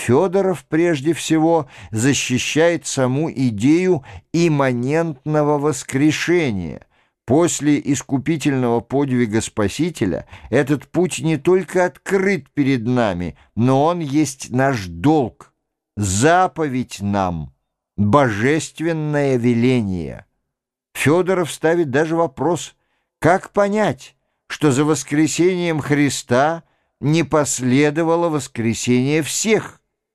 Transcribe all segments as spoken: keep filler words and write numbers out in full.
Федоров прежде всего защищает саму идею имманентного воскрешения. После искупительного подвига Спасителя этот путь не только открыт перед нами, но он есть наш долг, заповедь нам, божественное веление. Федоров ставит даже вопрос, как понять, что за воскресением Христа не последовало воскресение всех,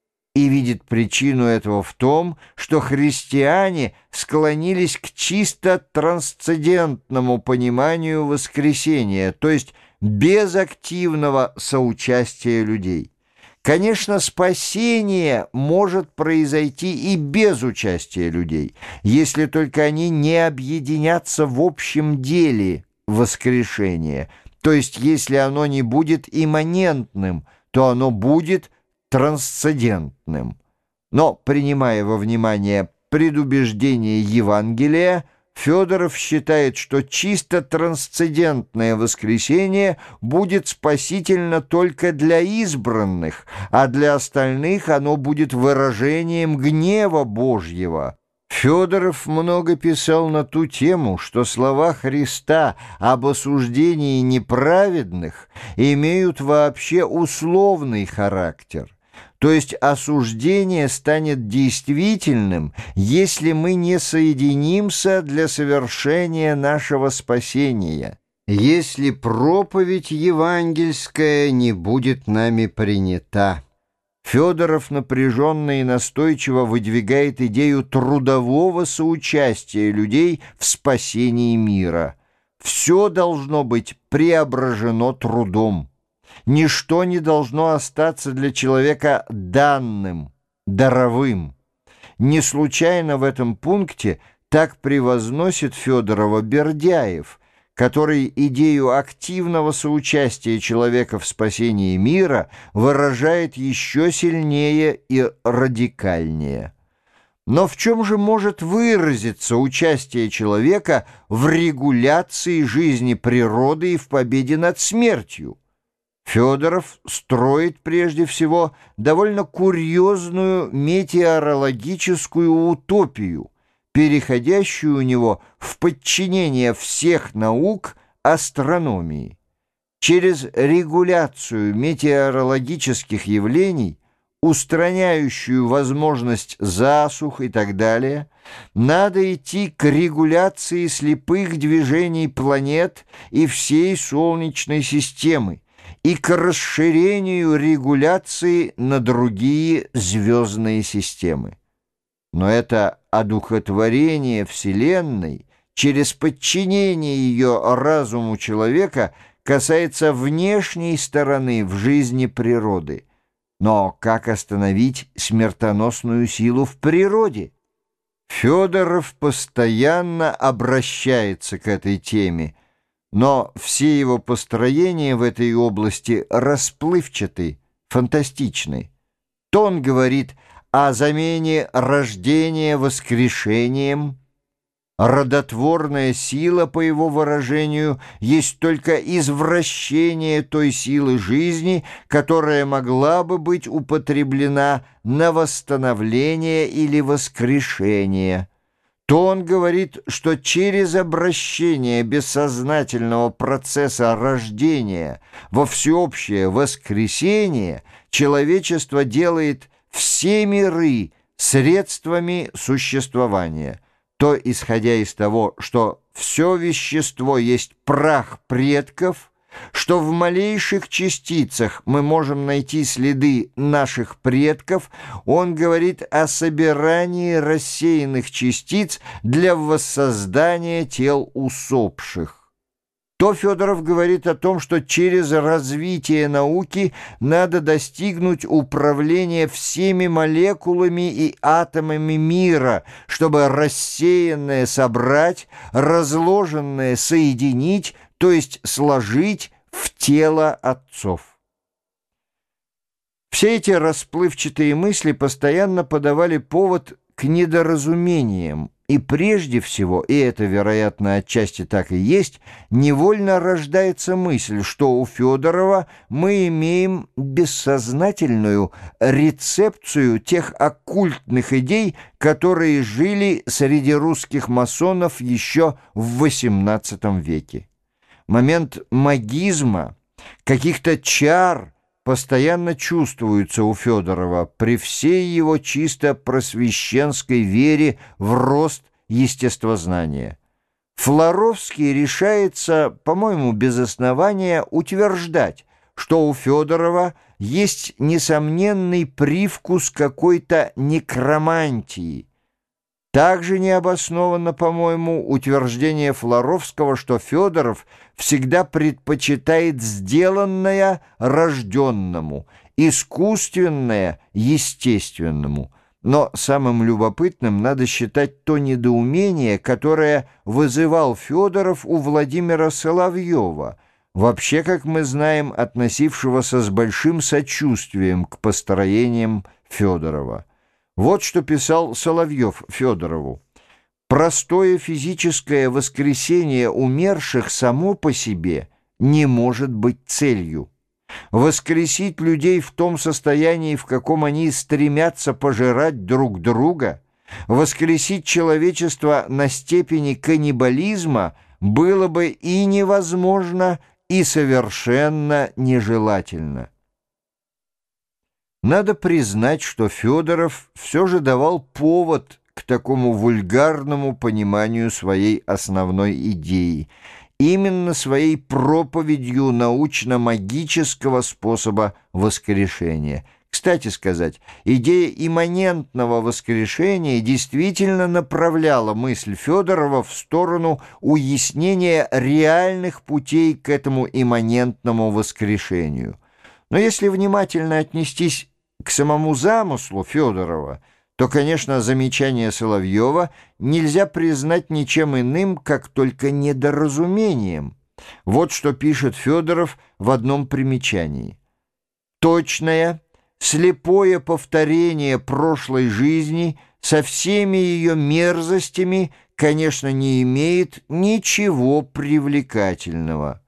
и видит причину этого в том, что христиане склонились к чисто трансцендентному пониманию воскресения, то есть без активного соучастия людей. Конечно, спасение может произойти и без участия людей, если только они не объединятся в общем деле воскрешения, то есть если оно не будет имманентным, то оно будет трансцендентным. Но, принимая во внимание предубеждение Евангелия, Федоров считает, что чисто трансцендентное воскресение будет спасительно только для избранных, а для остальных оно будет выражением гнева Божьего. Федоров много писал на ту тему, что слова Христа об осуждении неправедных имеют вообще условный характер. То есть осуждение станет действительным, если мы не соединимся для совершения нашего спасения, если проповедь евангельская не будет нами принята. Федоров напряженно и настойчиво выдвигает идею трудового соучастия людей в спасении мира. Все должно быть преображено трудом. Ничто не должно остаться для человека данным, даровым. Не случайно в этом пункте так превозносит Федорова Бердяев, который идею активного соучастия человека в спасении мира выражает еще сильнее и радикальнее. Но в чем же может выразиться участие человека в регуляции жизни природы и в победе над смертью? Федоров строит прежде всего довольно курьезную метеорологическую утопию, переходящую у него в подчинение всех наук астрономии. Через регуляцию метеорологических явлений, устраняющую возможность засух и так далее, надо идти к регуляции слепых движений планет и всей Солнечной системы, и к расширению регуляции на другие звездные системы. Но это одухотворение Вселенной через подчинение ее разуму человека касается внешней стороны в жизни природы. Но как остановить смертоносную силу в природе? Федоров постоянно обращается к этой теме, но все его построения в этой области расплывчаты, фантастичны. То он говорит о замене рождения воскрешением. Родотворная сила, по его выражению, есть только извращение той силы жизни, которая могла бы быть употреблена на восстановление или воскрешение. То он говорит, что через обращение бессознательного процесса рождения во всеобщее воскресение человечество делает все миры средствами существования, то, исходя из того, что все вещество есть прах предков, что в малейших частицах мы можем найти следы наших предков, он говорит о собирании рассеянных частиц для воссоздания тел усопших. То Федоров говорит о том, что через развитие науки надо достигнуть управления всеми молекулами и атомами мира, чтобы рассеянное собрать, разложенное соединить, то есть сложить в тело отцов. Все эти расплывчатые мысли постоянно подавали повод к недоразумениям и прежде всего, и это, вероятно, отчасти так и есть, невольно рождается мысль, что у Федорова мы имеем бессознательную рецепцию тех оккультных идей, которые жили среди русских масонов еще в восемнадцатом веке. Момент магизма, каких-то чар постоянно чувствуется у Федорова при всей его чисто просвещенской вере в рост естествознания. Флоровский решается, по-моему, без основания утверждать, что у Федорова есть несомненный привкус какой-то некромантии. Также необоснованно, по-моему, утверждение Флоровского, что Федоров всегда предпочитает сделанное рожденному, искусственное естественному. Но самым любопытным надо считать то недоумение, которое вызывал Федоров у Владимира Соловьева, вообще, как мы знаем, относившегося с большим сочувствием к построениям Федорова. Вот что писал Соловьев Федорову. «Простое физическое воскресение умерших само по себе не может быть целью. Воскресить людей в том состоянии, в каком они стремятся пожирать друг друга, воскресить человечество на степени каннибализма было бы и невозможно, и совершенно нежелательно». Надо признать, что Федоров все же давал повод к такому вульгарному пониманию своей основной идеи, именно своей проповедью научно-магического способа воскрешения. Кстати сказать, идея имманентного воскрешения действительно направляла мысль Федорова в сторону уяснения реальных путей к этому имманентному воскрешению. Но если внимательно отнестись к самому замыслу Федорова, то, конечно, замечание Соловьева нельзя признать ничем иным, как только недоразумением. Вот что пишет Федоров в одном примечании. «Точное, слепое повторение прошлой жизни со всеми ее мерзостями, конечно, не имеет ничего привлекательного».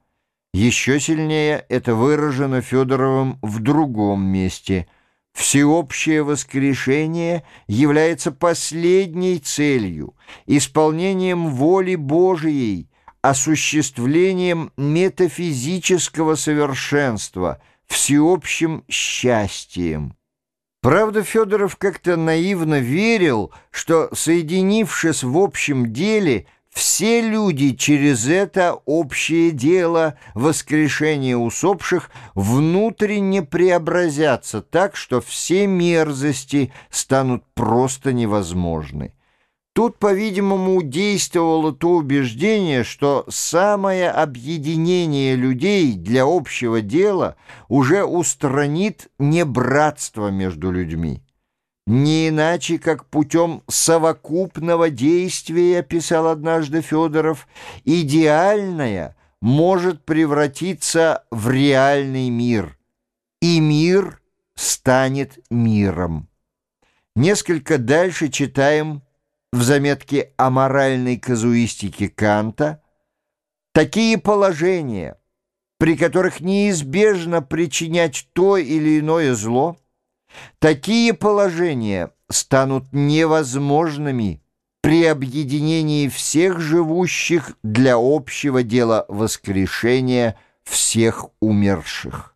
Еще сильнее это выражено Федоровым в другом месте. Всеобщее воскрешение является последней целью, исполнением воли Божией, осуществлением метафизического совершенства, всеобщим счастьем. Правда, Федоров как-то наивно верил, что, соединившись в общем деле, все люди через это общее дело воскрешения усопших внутренне преобразятся так, что все мерзости станут просто невозможны. Тут, по-видимому, действовало то убеждение, что самое объединение людей для общего дела уже устранит небратство между людьми. Не иначе, как путем совокупного действия, писал однажды Федоров, идеальное может превратиться в реальный мир, и мир станет миром. Несколько дальше читаем в заметке о моральной казуистике Канта: «Такие положения, при которых неизбежно причинять то или иное зло, такие положения станут невозможными при объединении всех живущих для общего дела воскрешения всех умерших».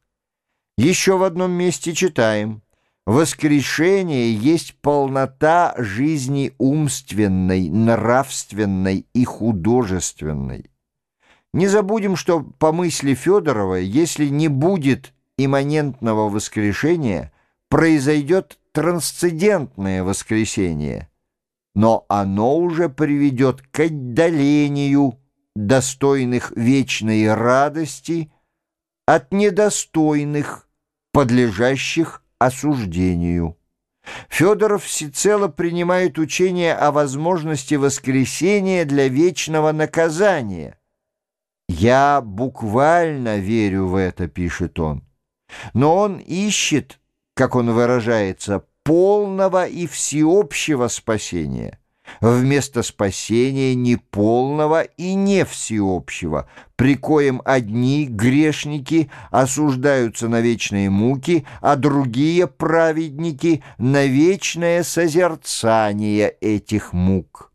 Еще в одном месте читаем: «Воскрешение есть полнота жизни умственной, нравственной и художественной». Не забудем, что по мысли Федорова, если не будет имманентного воскрешения, произойдет трансцендентное воскресение, но оно уже приведет к отдалению достойных вечной радости от недостойных, подлежащих осуждению. Федоров всецело принимает учение о возможности воскресения для вечного наказания. «Я буквально верю в это», — пишет он, но он ищет, как он выражается, полного и всеобщего спасения. вместо спасения неполного и не всеобщего, при коем одни грешники осуждаются на вечные муки, а другие праведники на вечное созерцание этих мук.